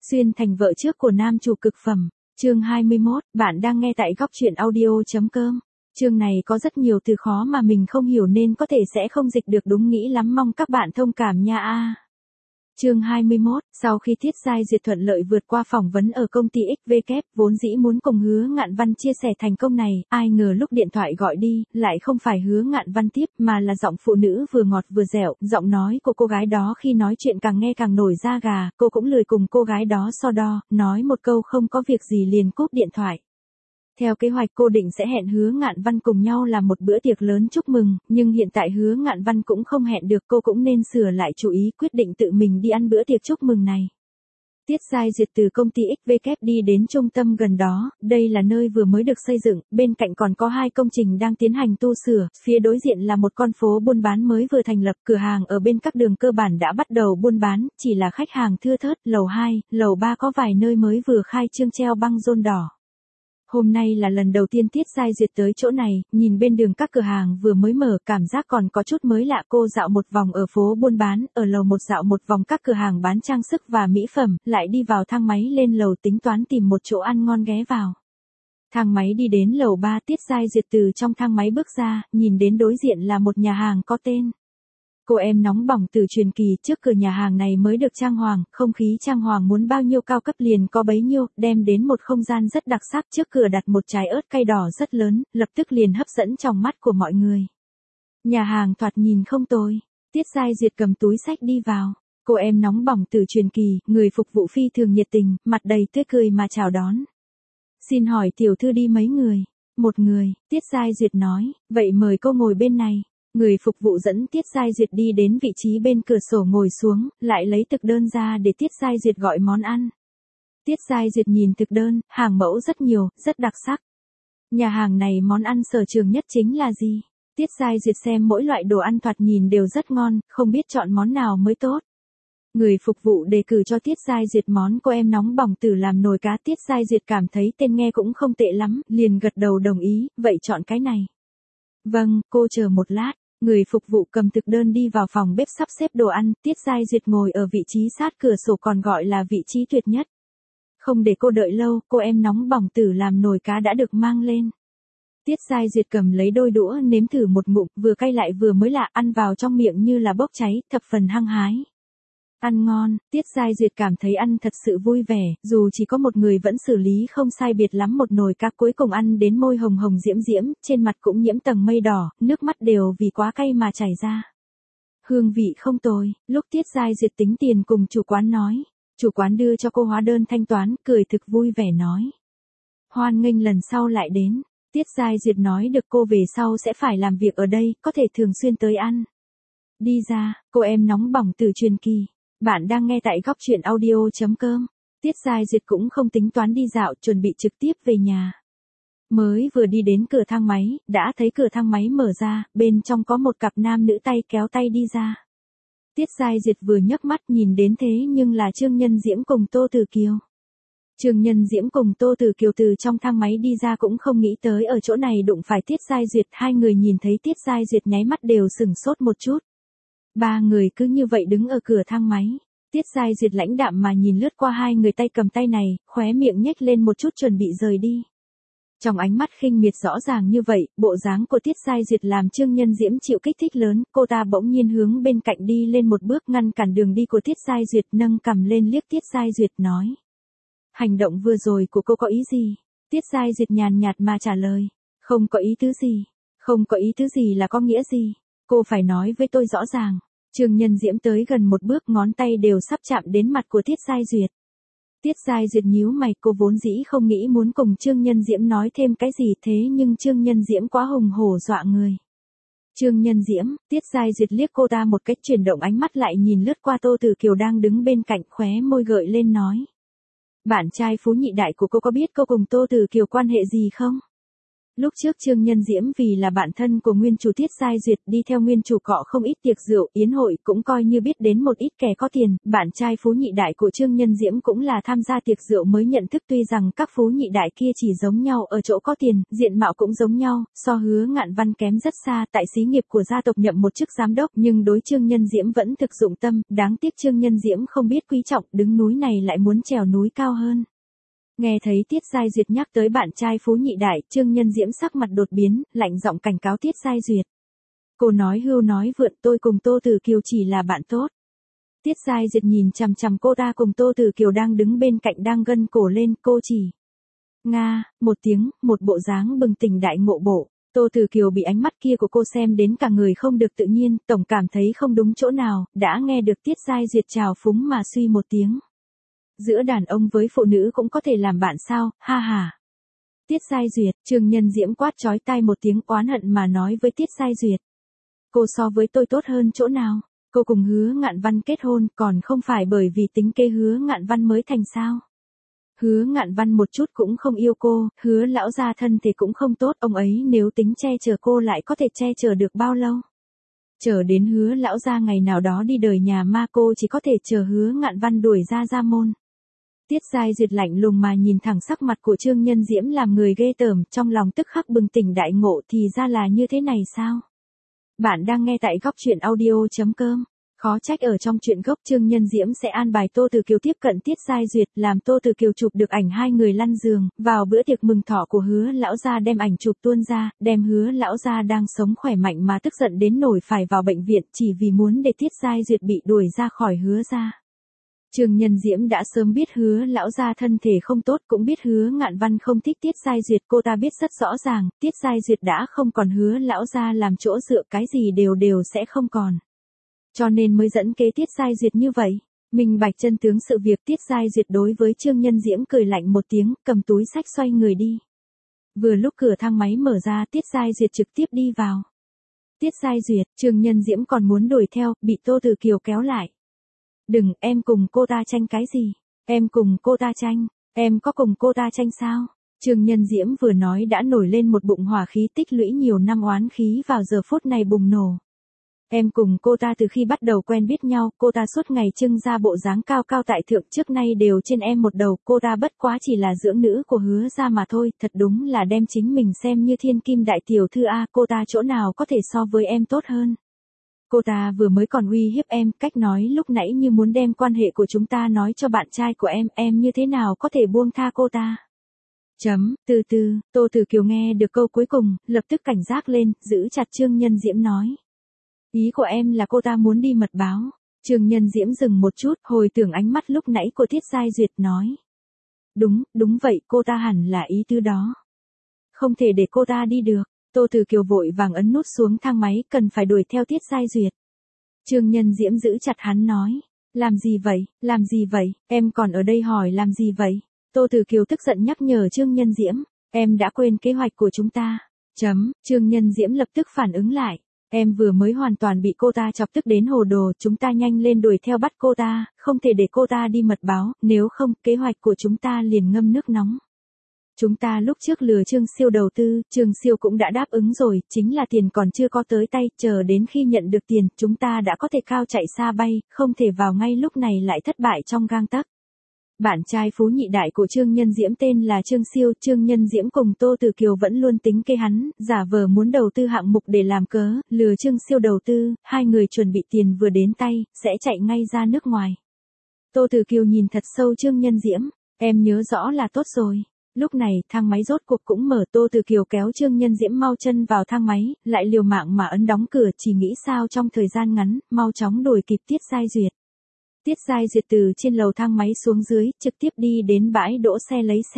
Xuyên thành vợ trước của nam chủ cực phẩm. Chương 21, bạn đang nghe tại góc truyện audio.com. Chương này có rất nhiều từ khó mà mình không hiểu nên có thể sẽ không dịch được đúng nghĩ lắm, mong các bạn thông cảm nha. Chương 21, sau khi Tiết Giai Duyệt thuận lợi vượt qua phỏng vấn ở công ty XVK, vốn dĩ muốn cùng Hứa Ngạn Văn chia sẻ thành công này, ai ngờ lúc điện thoại gọi đi, lại không phải Hứa Ngạn Văn tiếp mà là giọng phụ nữ vừa ngọt vừa dẻo, giọng nói của cô gái đó khi nói chuyện càng nghe càng nổi da gà, cô cũng lười cùng cô gái đó so đo, nói một câu không có việc gì liền cúp điện thoại. Theo kế hoạch cô định sẽ hẹn Hứa Ngạn Văn cùng nhau làm một bữa tiệc lớn chúc mừng, nhưng hiện tại Hứa Ngạn Văn cũng không hẹn được, cô cũng nên sửa lại chủ ý, quyết định tự mình đi ăn bữa tiệc chúc mừng này. Tiết Giai Duyệt từ công ty XVK đi đến trung tâm gần đó, đây là nơi vừa mới được xây dựng, bên cạnh còn có 2 công trình đang tiến hành tu sửa, phía đối diện là một con phố buôn bán mới vừa thành lập, cửa hàng ở bên các đường cơ bản đã bắt đầu buôn bán, chỉ là khách hàng thưa thớt, lầu 2, lầu 3 có vài nơi mới vừa khai trương treo băng rôn đỏ. Hôm nay là lần đầu tiên Tiết Giai Duyệt tới chỗ này, nhìn bên đường các cửa hàng vừa mới mở, cảm giác còn có chút mới lạ. Cô dạo một vòng ở phố buôn bán, ở lầu 1 dạo một vòng các cửa hàng bán trang sức và mỹ phẩm, lại đi vào thang máy lên lầu tính toán tìm một chỗ ăn ngon ghé vào. Thang máy đi đến lầu 3, Tiết Giai Duyệt từ trong thang máy bước ra, nhìn đến đối diện là một nhà hàng có tên Cô Em Nóng Bỏng từ truyền kỳ. Trước cửa nhà hàng này mới được trang hoàng, không khí trang hoàng muốn bao nhiêu cao cấp liền có bấy nhiêu, đem đến một không gian rất đặc sắc. Trước cửa đặt một trái ớt cay đỏ rất lớn, lập tức liền hấp dẫn trong mắt của mọi người. Nhà hàng thoạt nhìn không tồi. Tiết Giai Duyệt cầm túi xách đi vào. Cô Em Nóng Bỏng từ truyền kỳ, người phục vụ phi thường nhiệt tình, mặt đầy tươi cười mà chào đón. Xin hỏi tiểu thư đi mấy người? Một người, Tiết Giai Duyệt nói, vậy mời cô ngồi bên này. Người phục vụ dẫn Tiết Giai Duyệt đi đến vị trí bên cửa sổ ngồi xuống, lại lấy thực đơn ra để Tiết Giai Duyệt gọi món ăn. Tiết Giai Duyệt nhìn thực đơn, hàng mẫu rất nhiều, rất đặc sắc. Nhà hàng này món ăn sở trường nhất chính là gì? Tiết Giai Duyệt xem mỗi loại đồ ăn thoạt nhìn đều rất ngon, không biết chọn món nào mới tốt. Người phục vụ đề cử cho Tiết Giai Duyệt món Cô Em Nóng Bỏng từ làm nồi cá. Tiết Giai Duyệt cảm thấy tên nghe cũng không tệ lắm, liền gật đầu đồng ý, vậy chọn cái này. Vâng, cô chờ một lát. Người phục vụ cầm thực đơn đi vào phòng bếp sắp xếp đồ ăn. Tiết Giai Duyệt ngồi ở vị trí sát cửa sổ, còn gọi là vị trí tuyệt nhất. Không để cô đợi lâu, Cô Em Nóng Bỏng từ làm nồi cá đã được mang lên. Tiết Giai Duyệt cầm lấy đôi đũa nếm thử một ngụm, vừa cay lại vừa mới lạ, ăn vào trong miệng như là bốc cháy, thập phần hăng hái. Ăn ngon, Tiết Giai Duyệt cảm thấy ăn thật sự vui vẻ, dù chỉ có một người vẫn xử lý không sai biệt lắm một nồi cá, cuối cùng ăn đến môi hồng hồng diễm diễm, trên mặt cũng nhiễm tầng mây đỏ, nước mắt đều vì quá cay mà chảy ra. Hương vị không tồi. Lúc Tiết Giai Duyệt tính tiền cùng chủ quán nói, chủ quán đưa cho cô hóa đơn thanh toán, cười thực vui vẻ nói. Hoan nghênh lần sau lại đến. Tiết Giai Duyệt nói được, cô về sau sẽ phải làm việc ở đây, có thể thường xuyên tới ăn. Đi ra, Cô Em Nóng Bỏng từ truyền kỳ. Bạn đang nghe tại góc truyện audio.com. Tiết Giai Duyệt cũng không tính toán đi dạo, chuẩn bị trực tiếp về nhà. Mới vừa đi đến cửa thang máy, đã thấy cửa thang máy mở ra, bên trong có một cặp nam nữ tay kéo tay đi ra. Tiết Giai Duyệt vừa nhấc mắt nhìn đến thế nhưng là Trương Nhân Diễm cùng Tô Tử Kiều. Trương Nhân Diễm cùng Tô Tử Kiều từ trong thang máy đi ra, cũng không nghĩ tới ở chỗ này đụng phải Tiết Giai Duyệt. Hai người nhìn thấy Tiết Giai Duyệt nháy mắt đều sửng sốt một chút. Ba người cứ như vậy đứng ở cửa thang máy. Tiết Giai Duyệt lãnh đạm mà nhìn lướt qua hai người tay cầm tay này, khóe miệng nhếch lên một chút chuẩn bị rời đi. Trong ánh mắt khinh miệt rõ ràng như vậy, bộ dáng của Tiết Giai Duyệt làm Trương Nhân Diễm chịu kích thích lớn, cô ta bỗng nhiên hướng bên cạnh đi lên một bước, ngăn cản đường đi của Tiết Giai Duyệt, nâng cằm lên liếc Tiết Giai Duyệt nói. Hành động vừa rồi của cô có ý gì? Tiết Giai Duyệt nhàn nhạt mà trả lời. Không có ý tứ gì. Không có ý tứ gì là có nghĩa gì? Cô phải nói với tôi rõ ràng. Trương Nhân Diễm tới gần một bước, ngón tay đều sắp chạm đến mặt của Tiết Giai Duyệt. Tiết Giai Duyệt nhíu mày, cô vốn dĩ không nghĩ muốn cùng Trương Nhân Diễm nói thêm cái gì, thế nhưng Trương Nhân Diễm quá hùng hổ dọa người. Trương Nhân Diễm, Tiết Giai Duyệt liếc cô ta một cách, chuyển động ánh mắt lại nhìn lướt qua Tô Tử Kiều đang đứng bên cạnh, khóe môi gợi lên nói. Bạn trai phú nhị đại của cô có biết cô cùng Tô Tử Kiều quan hệ gì không? Lúc trước Trương Nhân Diễm vì là bạn thân của nguyên chủ Tiết Giai Duyệt đi theo nguyên chủ cọ không ít tiệc rượu, yến hội cũng coi như biết đến một ít kẻ có tiền, bạn trai phú nhị đại của Trương Nhân Diễm cũng là tham gia tiệc rượu mới nhận thức tuy rằng các phú nhị đại kia chỉ giống nhau ở chỗ có tiền, diện mạo cũng giống nhau, so Hứa Ngạn Văn kém rất xa, tại xí nghiệp của gia tộc nhậm một chức giám đốc nhưng đối Trương Nhân Diễm vẫn thực dụng tâm, đáng tiếc Trương Nhân Diễm không biết quý trọng, đứng núi này lại muốn trèo núi cao hơn. Nghe thấy Tiết Giai Duyệt nhắc tới bạn trai phú nhị đại, Trương Nhân Diễm sắc mặt đột biến, lạnh giọng cảnh cáo Tiết Giai Duyệt. Cô nói hưu nói vượn, tôi cùng Tô Tử Kiều chỉ là bạn tốt. Tiết Giai Duyệt nhìn chằm chằm cô ta cùng Tô Tử Kiều đang đứng bên cạnh đang gân cổ lên, cô chỉ. Nga, một tiếng, một bộ dáng bừng tỉnh đại ngộ bộ. Tô Tử Kiều bị ánh mắt kia của cô xem đến cả người không được tự nhiên, tổng cảm thấy không đúng chỗ nào, đã nghe được Tiết Giai Duyệt chào phúng mà suy một tiếng. Giữa đàn ông với phụ nữ cũng có thể làm bạn sao, ha ha. Tiết Giai Duyệt, Trương Nhân Diễm quát chói tai một tiếng oán hận mà nói với Tiết Giai Duyệt. Cô so với tôi tốt hơn chỗ nào? Cô cùng Hứa Ngạn Văn kết hôn còn không phải bởi vì tính kế Hứa Ngạn Văn mới thành sao? Hứa Ngạn Văn một chút cũng không yêu cô, Hứa lão gia thân thì cũng không tốt, ông ấy nếu tính che chở cô lại có thể che chở được bao lâu? Chờ đến Hứa lão gia ngày nào đó đi đời nhà ma cô chỉ có thể chờ Hứa Ngạn Văn đuổi ra gia môn. Tiết Giai Duyệt lạnh lùng mà nhìn thẳng sắc mặt của Trương Nhân Diễm làm người ghê tởm, trong lòng tức khắc bừng tỉnh đại ngộ thì ra là như thế này sao? Bạn đang nghe tại góc truyện audio.com. Khó trách ở trong truyện gốc Trương Nhân Diễm sẽ an bài Tô Tử Kiều tiếp cận Tiết Giai Duyệt, làm Tô Tử Kiều chụp được ảnh hai người lăn giường, vào bữa tiệc mừng thọ của Hứa lão gia đem ảnh chụp tuôn ra, đem Hứa lão gia đang sống khỏe mạnh mà tức giận đến nổi phải vào bệnh viện chỉ vì muốn để Tiết Giai Duyệt bị đuổi ra khỏi Hứa gia. Trương Nhân Diễm đã sớm biết Hứa lão gia thân thể không tốt, cũng biết Hứa Ngạn Văn không thích Tiết Giai Duyệt, cô ta biết rất rõ ràng, Tiết Giai Duyệt đã không còn Hứa lão gia làm chỗ dựa, cái gì đều sẽ không còn. Cho nên mới dẫn kế Tiết Giai Duyệt như vậy. Minh bạch chân tướng sự việc, Tiết Giai Duyệt đối với Trương Nhân Diễm cười lạnh một tiếng, cầm túi xách xoay người đi. Vừa lúc cửa thang máy mở ra, Tiết Giai Duyệt trực tiếp đi vào. Tiết Giai Duyệt, Trương Nhân Diễm còn muốn đuổi theo, bị Tô Tử Kiều kéo lại. Đừng, em cùng cô ta tranh cái gì? Em cùng cô ta tranh? Em có cùng cô ta tranh sao? Trương Nhân Diễm vừa nói đã nổi lên một bụng hỏa khí tích lũy nhiều năm oán khí vào giờ phút này bùng nổ. Em cùng cô ta từ khi bắt đầu quen biết nhau, cô ta suốt ngày trưng ra bộ dáng cao cao tại thượng trước nay đều trên em một đầu, cô ta bất quá chỉ là dưỡng nữ của Hứa gia mà thôi, thật đúng là đem chính mình xem như thiên kim đại tiểu thư a, cô ta chỗ nào có thể so với em tốt hơn. Cô ta vừa mới còn uy hiếp em, cách nói lúc nãy như muốn đem quan hệ của chúng ta nói cho bạn trai của em như thế nào có thể buông tha cô ta. Từ từ, Tô Tử Kiều nghe được câu cuối cùng, lập tức cảnh giác lên, giữ chặt Trương Nhân Diễm nói. Ý của em là cô ta muốn đi mật báo. Trương Nhân Diễm dừng một chút, hồi tưởng ánh mắt lúc nãy của Tiết Giai Duyệt nói. Đúng vậy, cô ta hẳn là ý tứ đó. Không thể để cô ta đi được. Tô Tử Kiều vội vàng ấn nút xuống thang máy, cần phải đuổi theo Tiết Giai Duyệt. Trương Nhân Diễm giữ chặt hắn nói. Làm gì vậy, em còn ở đây hỏi làm gì vậy? Tô Tử Kiều tức giận nhắc nhở Trương Nhân Diễm. Em đã quên kế hoạch của chúng ta. Trương Nhân Diễm lập tức phản ứng lại. Em vừa mới hoàn toàn bị cô ta chọc tức đến hồ đồ, chúng ta nhanh lên đuổi theo bắt cô ta, không thể để cô ta đi mật báo, nếu không, kế hoạch của chúng ta liền ngâm nước nóng. Chúng ta lúc trước lừa Trương Siêu đầu tư, Trương Siêu cũng đã đáp ứng rồi, chính là tiền còn chưa có tới tay, chờ đến khi nhận được tiền, chúng ta đã có thể cao chạy xa bay, không thể vào ngay lúc này lại thất bại trong gang tấc. Bạn trai phú nhị đại của Trương Nhân Diễm tên là Trương Siêu, Trương Nhân Diễm cùng Tô Tử Kiều vẫn luôn tính kế hắn, giả vờ muốn đầu tư hạng mục để làm cớ, lừa Trương Siêu đầu tư, hai người chuẩn bị tiền vừa đến tay, sẽ chạy ngay ra nước ngoài. Tô Tử Kiều nhìn thật sâu Trương Nhân Diễm, em nhớ rõ là tốt rồi. Lúc này, thang máy rốt cuộc cũng mở, Tô Tử Kiều kéo Trương Nhân Diễm mau chân vào thang máy, lại liều mạng mà ấn đóng cửa, chỉ nghĩ sao trong thời gian ngắn, mau chóng đuổi kịp Tiết Giai Duyệt. Tiết Giai Duyệt từ trên lầu thang máy xuống dưới, trực tiếp đi đến bãi đỗ xe lấy xe.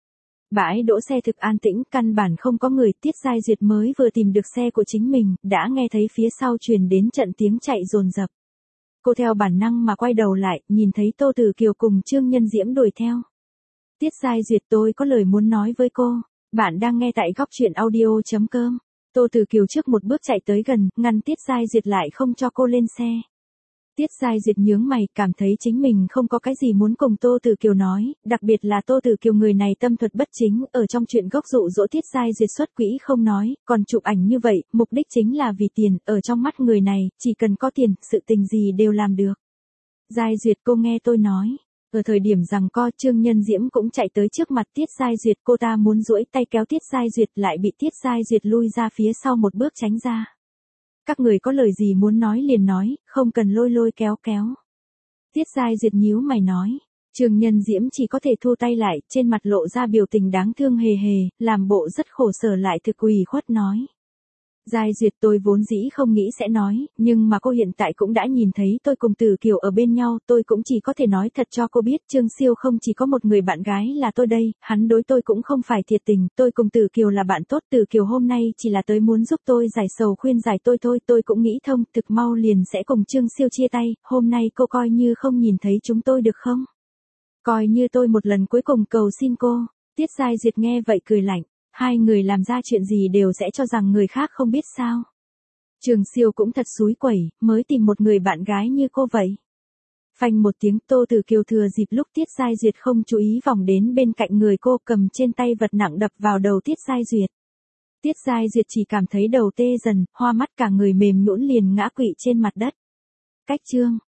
Bãi đỗ xe thực an tĩnh, căn bản không có người, Tiết Giai Duyệt mới vừa tìm được xe của chính mình, đã nghe thấy phía sau truyền đến trận tiếng chạy dồn dập. Cô theo bản năng mà quay đầu lại, nhìn thấy Tô Tử Kiều cùng Trương Nhân Diễm đuổi theo. Tiết Giai Duyệt, tôi có lời muốn nói với cô. Bạn đang nghe tại góc truyện audio.com. Tô Tử Kiều trước một bước chạy tới gần, ngăn Tiết Giai Duyệt lại không cho cô lên xe. Tiết Giai Duyệt nhướng mày, cảm thấy chính mình không có cái gì muốn cùng Tô Tử Kiều nói, đặc biệt là Tô Tử Kiều người này tâm thuật bất chính, ở trong chuyện gốc dụ dỗ Tiết Giai Duyệt xuất quỹ không nói, còn chụp ảnh như vậy, mục đích chính là vì tiền, ở trong mắt người này, chỉ cần có tiền, sự tình gì đều làm được. Giai Duyệt, cô nghe tôi nói. Ở thời điểm rằng co, Trương Nhân Diễm cũng chạy tới trước mặt Tiết Giai Duyệt, cô ta muốn duỗi tay kéo Tiết Giai Duyệt, lại bị Tiết Giai Duyệt lui ra phía sau một bước tránh ra. Các người có lời gì muốn nói liền nói, không cần lôi lôi kéo kéo. Tiết Giai Duyệt nhíu mày nói. Trương Nhân Diễm chỉ có thể thu tay lại, trên mặt lộ ra biểu tình đáng thương hề hề, làm bộ rất khổ sở lại thực ủy khuất nói. Giai Duyệt, tôi vốn dĩ không nghĩ sẽ nói, nhưng mà cô hiện tại cũng đã nhìn thấy tôi cùng Tử Kiều ở bên nhau, tôi cũng chỉ có thể nói thật cho cô biết, Trương Siêu không chỉ có một người bạn gái là tôi đây, hắn đối tôi cũng không phải thiệt tình, tôi cùng Tử Kiều là bạn tốt, Tử Kiều hôm nay chỉ là tới muốn giúp tôi giải sầu khuyên giải tôi thôi, tôi cũng nghĩ thông, thực mau liền sẽ cùng Trương Siêu chia tay, hôm nay cô coi như không nhìn thấy chúng tôi được không? Coi như tôi một lần cuối cùng cầu xin cô. Tiết Giai Duyệt nghe vậy cười lạnh. Hai người làm ra chuyện gì đều sẽ cho rằng người khác không biết sao. Trường Siêu cũng thật xúi quẩy, mới tìm một người bạn gái như cô vậy. Phanh một tiếng, Tô Tử Kiều thừa dịp lúc Tiết Giai Duyệt không chú ý vòng đến bên cạnh người cô, cầm trên tay vật nặng đập vào đầu Tiết Giai Duyệt. Tiết Giai Duyệt chỉ cảm thấy đầu tê dần, hoa mắt cả người mềm nhũn liền ngã quỵ trên mặt đất. Cách chương